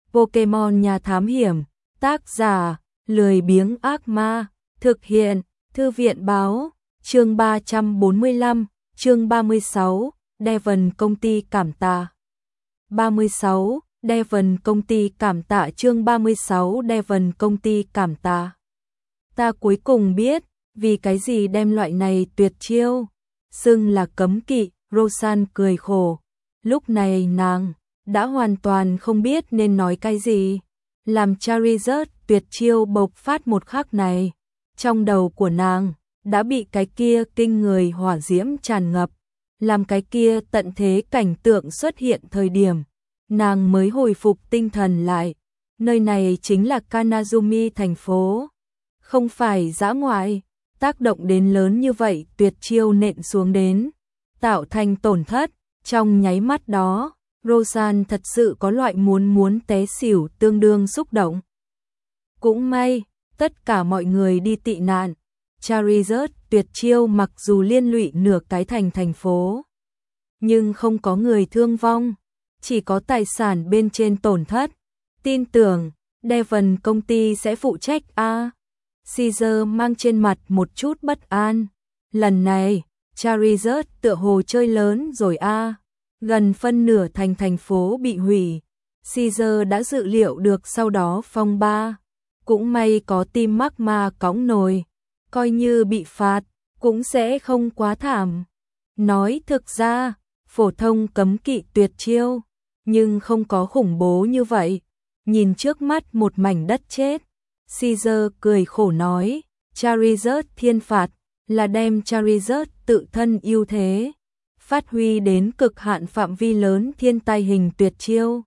Pokemon nhà thám hiểm, tác giả, lười biếng ác ma, thực hiện, thư viện báo, chương 345, chương 36, Devon công ty cảm tạ. 36, Devon công ty cảm tạ chương 36 Devon công ty cảm tạ. Ta cuối cùng biết, vì cái gì đem loại này tuyệt chiêu, xưng là cấm kỵ, Roseanne cười khổ. Lúc này nàng đã hoàn toàn không biết nên nói cái gì. Làm Charizard tuyệt chiêu bộc phát một khắc này, trong đầu của nàng đã bị cái kia kinh người hỏa diễm tràn ngập. Làm cái kia tận thế cảnh tượng xuất hiện thời điểm, nàng mới hồi phục tinh thần lại. Nơi này chính là Kanazumi thành phố, không phải dã ngoại. Tác động đến lớn như vậy tuyệt chiêu nện xuống đến, tạo thành tổn thất. Trong nháy mắt đó, Roseanne thật sự có loại muốn té xỉu tương đương xúc động. Cũng may, tất cả mọi người đi tị nạn. Charizard tuyệt chiêu mặc dù liên lụy nửa cái thành phố, nhưng không có người thương vong, chỉ có tài sản bên trên tổn thất. Tin tưởng, Devon công ty sẽ phụ trách a. Caesar mang trên mặt một chút bất an. Lần này, Charizard tựa hồ chơi lớn rồi a. Gần phân nửa thành phố bị hủy. Caesar đã dự liệu được sau đó phong ba. Cũng may có team Magma cõng nồi. Coi như bị phạt, cũng sẽ không quá thảm. Nói thực ra, phổ thông cấm kỵ tuyệt chiêu, nhưng không có khủng bố như vậy. Nhìn trước mắt một mảnh đất chết, Caesar cười khổ nói, Charizard thiên phạt là đem Charizard tự thân ưu thế phát huy đến cực hạn phạm vi lớn thiên tai hình tuyệt chiêu.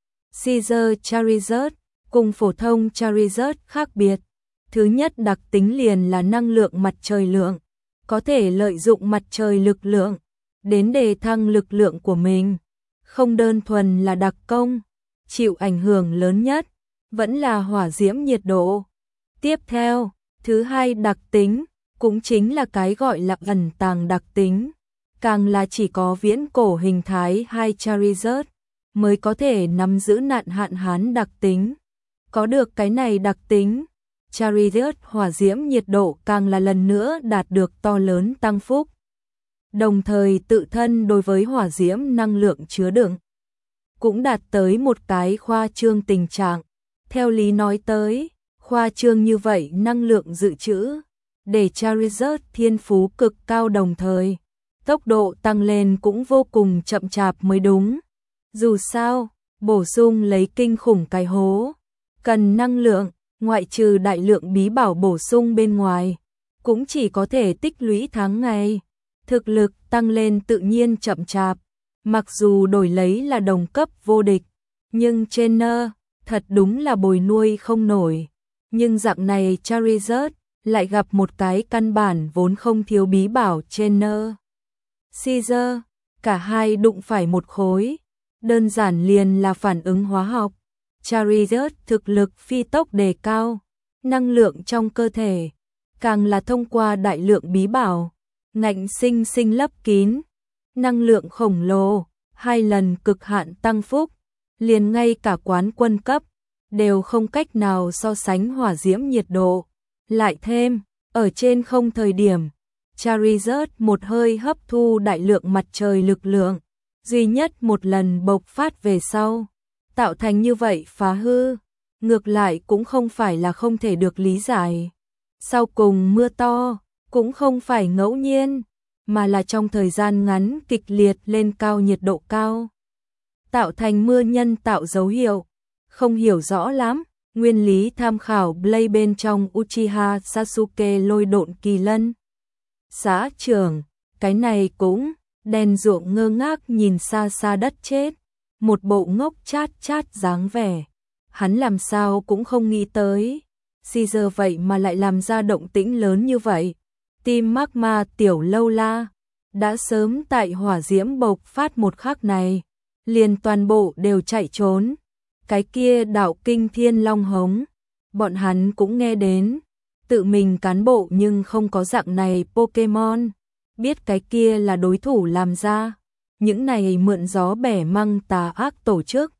Caesar Charizard cùng phổ thông Charizard khác biệt. Thứ nhất đặc tính liền là năng lượng mặt trời lượng, có thể lợi dụng mặt trời lực lượng đến đề thăng lực lượng của mình, không đơn thuần là đặc công. Chịu ảnh hưởng lớn nhất vẫn là hỏa diễm nhiệt độ. Tiếp theo, thứ hai đặc tính cũng chính là cái gọi là ẩn tàng đặc tính, càng là chỉ có viễn cổ hình thái hai Charizard mới có thể nắm giữ nạn hạn hán đặc tính. Có được cái này đặc tính, Charizard hỏa diễm nhiệt độ càng là lần nữa đạt được to lớn tăng phúc. Đồng thời tự thân đối với hỏa diễm năng lượng chứa đựng cũng đạt tới một cái khoa trương tình trạng. Theo lý nói tới, khoa trương như vậy năng lượng dự trữ, để Charizard thiên phú cực cao đồng thời, tốc độ tăng lên cũng vô cùng chậm chạp mới đúng. Dù sao, bổ sung lấy kinh khủng cái hố, cần năng lượng, ngoại trừ đại lượng bí bảo bổ sung bên ngoài, cũng chỉ có thể tích lũy tháng ngày. Thực lực tăng lên tự nhiên chậm chạp, mặc dù đổi lấy là đồng cấp vô địch, nhưng trainer thật đúng là bồi nuôi không nổi. Nhưng dạng này Charizard lại gặp một cái căn bản vốn không thiếu bí bảo trainer. Caesar, cả hai đụng phải một khối, đơn giản liền là phản ứng hóa học. Charizard thực lực phi tốc đề cao, năng lượng trong cơ thể càng là thông qua đại lượng bí bảo ngạnh sinh lấp kín, năng lượng khổng lồ, 2 lần cực hạn tăng phúc, liền ngay cả quán quân cấp đều không cách nào so sánh hỏa diễm nhiệt độ. Lại thêm, ở trên không thời điểm, Charizard một hơi hấp thu đại lượng mặt trời lực lượng, duy nhất một lần bộc phát về sau, tạo thành như vậy phá hư, ngược lại cũng không phải là không thể được lý giải. Sau cùng mưa to, cũng không phải ngẫu nhiên, mà là trong thời gian ngắn kịch liệt lên cao nhiệt độ cao, tạo thành mưa nhân tạo dấu hiệu. Không hiểu rõ lắm, nguyên lý tham khảo Blade bên trong Uchiha Sasuke lôi độn kỳ lân. Xã trưởng, cái này cũng, đèn ruộng ngơ ngác nhìn xa xa đất chết, một bộ ngốc chát dáng vẻ. Hắn làm sao cũng không nghĩ tới, Caesar vậy mà lại làm ra động tĩnh lớn như vậy. Team Magma tiểu lâu la, đã sớm tại hỏa diễm bộc phát một khắc này, liền toàn bộ đều chạy trốn. Cái kia đạo kinh thiên long hống, bọn hắn cũng nghe đến, tự mình cán bộ nhưng không có dạng này Pokemon, biết cái kia là đối thủ làm ra. Những này mượn gió bẻ măng tà ác tổ chức,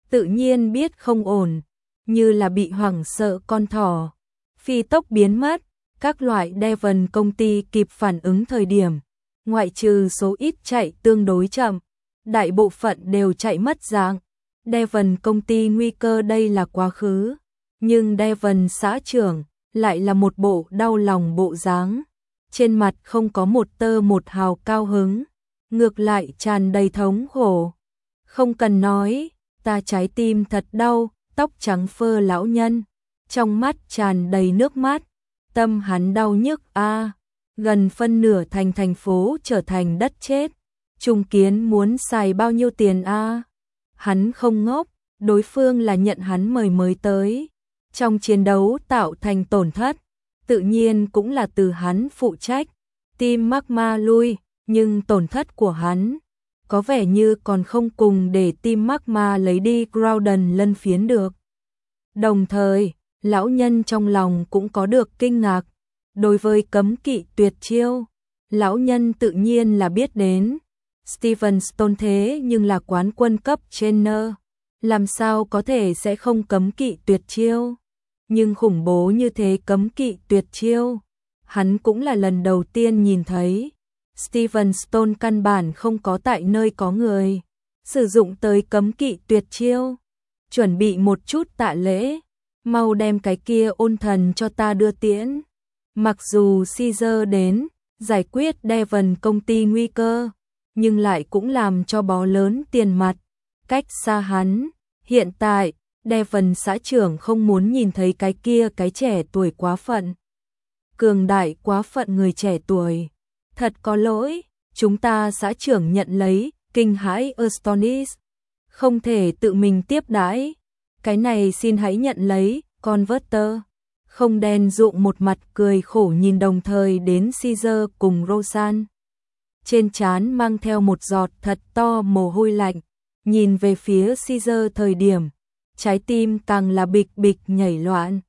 tự nhiên biết không ổn, như là bị hoảng sợ con thỏ. Phi tốc biến mất, các loại Devon công ty kịp phản ứng thời điểm, ngoại trừ số ít chạy tương đối chậm, đại bộ phận đều chạy mất dạng. Devon công ty nguy cơ đây là quá khứ, nhưng Devon xã trưởng lại là một bộ đau lòng bộ dáng, trên mặt không có một tơ một hào cao hứng, ngược lại tràn đầy thống khổ. Không cần nói, ta trái tim thật đau, tóc trắng phơ lão nhân, trong mắt tràn đầy nước mắt, tâm hắn đau nhức a. Gần phân nửa thành phố trở thành đất chết, Trung Kiến muốn xài bao nhiêu tiền a? Hắn không ngốc, đối phương là nhận hắn mời mới tới. Trong chiến đấu tạo thành tổn thất, tự nhiên cũng là từ hắn phụ trách. Team Magma lui, nhưng tổn thất của hắn có vẻ như còn không cùng để Team Magma lấy đi Groudon lân phiến được. Đồng thời, lão nhân trong lòng cũng có được kinh ngạc. Đối với cấm kỵ tuyệt chiêu, lão nhân tự nhiên là biết đến. Steven Stone thế nhưng là quán quân cấp trainer, làm sao có thể sẽ không cấm kỵ tuyệt chiêu. Nhưng khủng bố như thế cấm kỵ tuyệt chiêu, hắn cũng là lần đầu tiên nhìn thấy. Steven Stone căn bản không có tại nơi có người sử dụng tới cấm kỵ tuyệt chiêu. Chuẩn bị một chút tạ lễ, mau đem cái kia ôn thần cho ta đưa tiễn. Mặc dù Caesar đến giải quyết Devon công ty nguy cơ, nhưng lại cũng làm cho bó lớn tiền mặt. Cách xa hắn, hiện tại, Devon xã trưởng không muốn nhìn thấy cái kia cái trẻ tuổi quá phận. Cường đại quá phận người trẻ tuổi. Thật có lỗi, chúng ta xã trưởng nhận lấy, kinh hãi Astonis. Không thể tự mình tiếp đãi. Cái này xin hãy nhận lấy, Converter. Không đen dụng một mặt cười khổ nhìn đồng thời đến Caesar cùng Rosan. Trên trán mang theo một giọt thật to mồ hôi lạnh, nhìn về phía Caesar thời điểm, trái tim càng là bịch bịch nhảy loạn.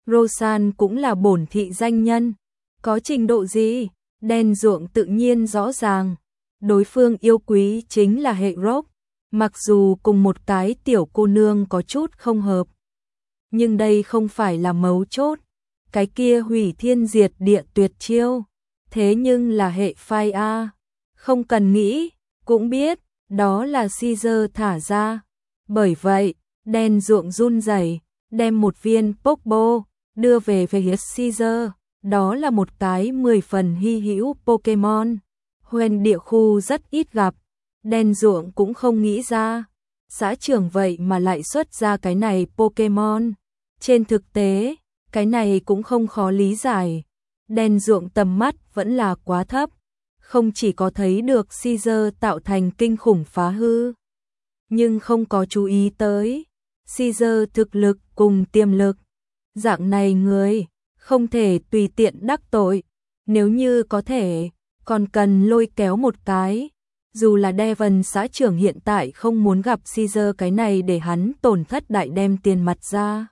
Rosan cũng là bổn thị danh nhân, có trình độ gì, đen ruộng tự nhiên rõ ràng. Đối phương yêu quý chính là hệ rock, mặc dù cùng một cái tiểu cô nương có chút không hợp. Nhưng đây không phải là mấu chốt, cái kia hủy thiên diệt địa tuyệt chiêu, thế nhưng là hệ phai A. Không cần nghĩ, cũng biết, đó là Caesar thả ra. Bởi vậy, đen ruộng run rẩy, đem một viên Pokeball đưa về phía Caesar. Đó là một cái 10 phần hy hữu Pokemon. Huyền địa khu rất ít gặp, đen ruộng cũng không nghĩ ra. Xã trưởng vậy mà lại xuất ra cái này Pokemon. Trên thực tế, cái này cũng không khó lý giải. Đen ruộng tầm mắt vẫn là quá thấp. Không chỉ có thấy được Caesar tạo thành kinh khủng phá hư, nhưng không có chú ý tới Caesar thực lực cùng tiềm lực. Dạng này người không thể tùy tiện đắc tội, nếu như có thể, còn cần lôi kéo một cái. Dù là Devon xã trưởng hiện tại không muốn gặp Caesar cái này để hắn tổn thất đại đem tiền mặt ra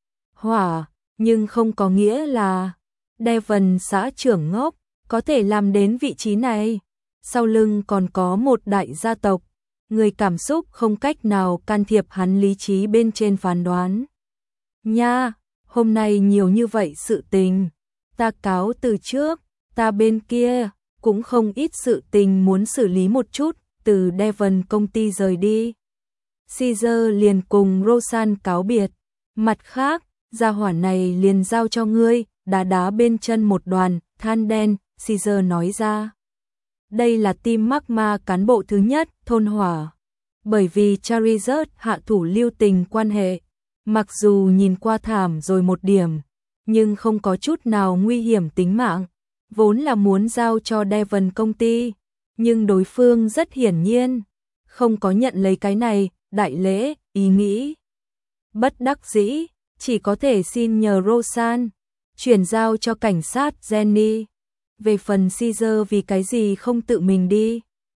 hỏa, nhưng không có nghĩa là Devon xã trưởng ngốc, có thể làm đến vị trí này. Sau lưng còn có một đại gia tộc, người cảm xúc không cách nào can thiệp hắn lý trí bên trên phán đoán. Nha, hôm nay nhiều như vậy sự tình, ta cáo từ trước, ta bên kia cũng không ít sự tình muốn xử lý một chút, từ Devon công ty rời đi. Caesar liền cùng Rosan cáo biệt, mặt khác, gia hỏa này liền giao cho ngươi, đá đá bên chân một đoàn, than đen, Caesar nói ra. Đây là team Magma cán bộ thứ nhất, thôn hỏa. Bởi vì Charizard hạ thủ lưu tình quan hệ, mặc dù nhìn qua thảm rồi một điểm, nhưng không có chút nào nguy hiểm tính mạng. Vốn là muốn giao cho Devon công ty, nhưng đối phương rất hiển nhiên không có nhận lấy cái này, đại lễ, ý nghĩ. Bất đắc dĩ, chỉ có thể xin nhờ Rosan chuyển giao cho cảnh sát Jenny. Về phần Caesar vì cái gì không tự mình đi?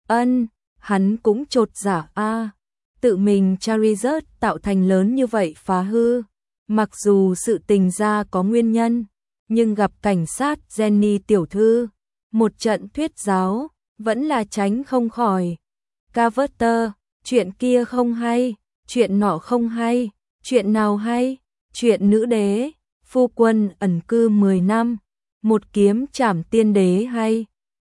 Hắn cũng chột dạ a. Tự mình Charizard tạo thành lớn như vậy phá hư. Mặc dù sự tình ra có nguyên nhân, nhưng gặp cảnh sát Jenny tiểu thư, một trận thuyết giáo, vẫn là tránh không khỏi. Carver, chuyện kia không hay, chuyện nọ không hay, chuyện nào hay, chuyện nữ đế, phu quân ẩn cư 10 năm, một kiếm trảm tiên đế hay,